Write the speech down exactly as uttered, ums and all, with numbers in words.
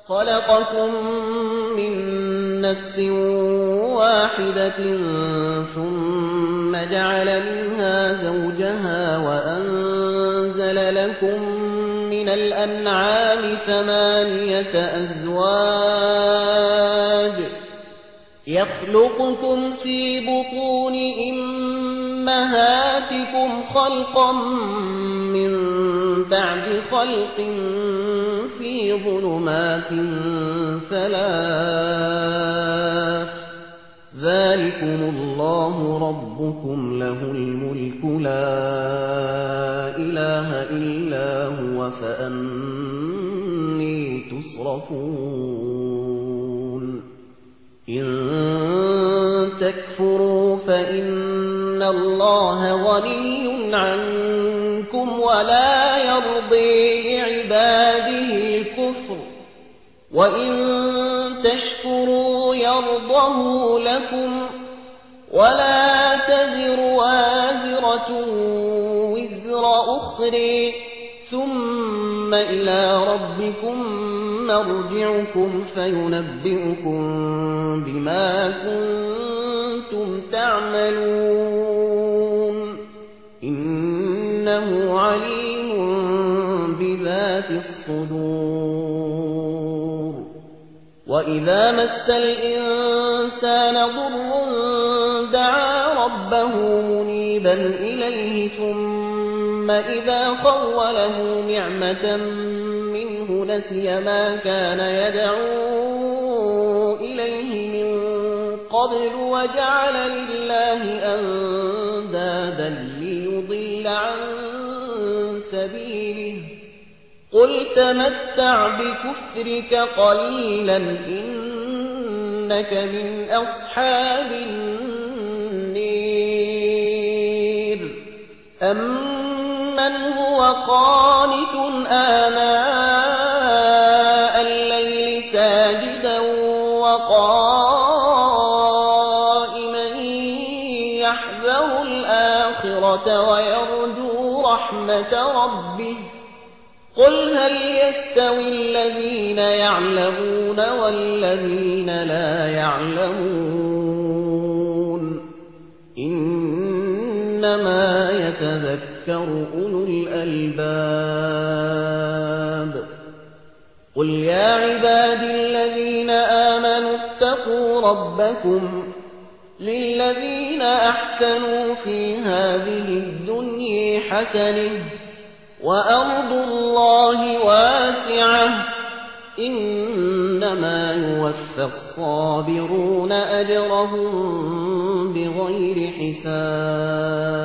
خلقكم من نفس واحدة ثم جعل منها زوجها وأنزل لكم من الأنعام ثمانية أزواج يخلقكم في بطون أمهاتكم خلقا من بعد خلق في ظلمات ثلاث ذلكم الله ربكم له الملك لا إله إلا هو فأني تصرفون إن تكفروا فإن الله غني عنكم ولا يرضي لعباده الكفر وإن تشكروا يرضه لكم ولا تزر وازرة وزر أخرى ثم إلى ربكم مرجعكم فينبئكم بما كنتم تعملون إنه عليم بذات الصدور وإذا مس الإنسان ضر دعا ربه منيبا إليه ثم إذا خوله نعمة منه نسي ما كان يدعو إليه من قبل وجعل لله أندادا ليضل عن سبيله قل تمتع بكفرك قليلا إنك من أصحاب النير أمن هو قانت آناء الليل ساجدا وقائما يحذر الآخرة ويرجو رحمة ربه قل هل يستوي الذين يعلمون والذين لا يعلمون إنما يتذكر أولو الألباب قل يا عبادي الذين آمنوا اتقوا ربكم للذين أحسنوا في هذه الدنيا حسنة وأرض الله واسعة إنما يوفى الصابرون أجرهم بغير حساب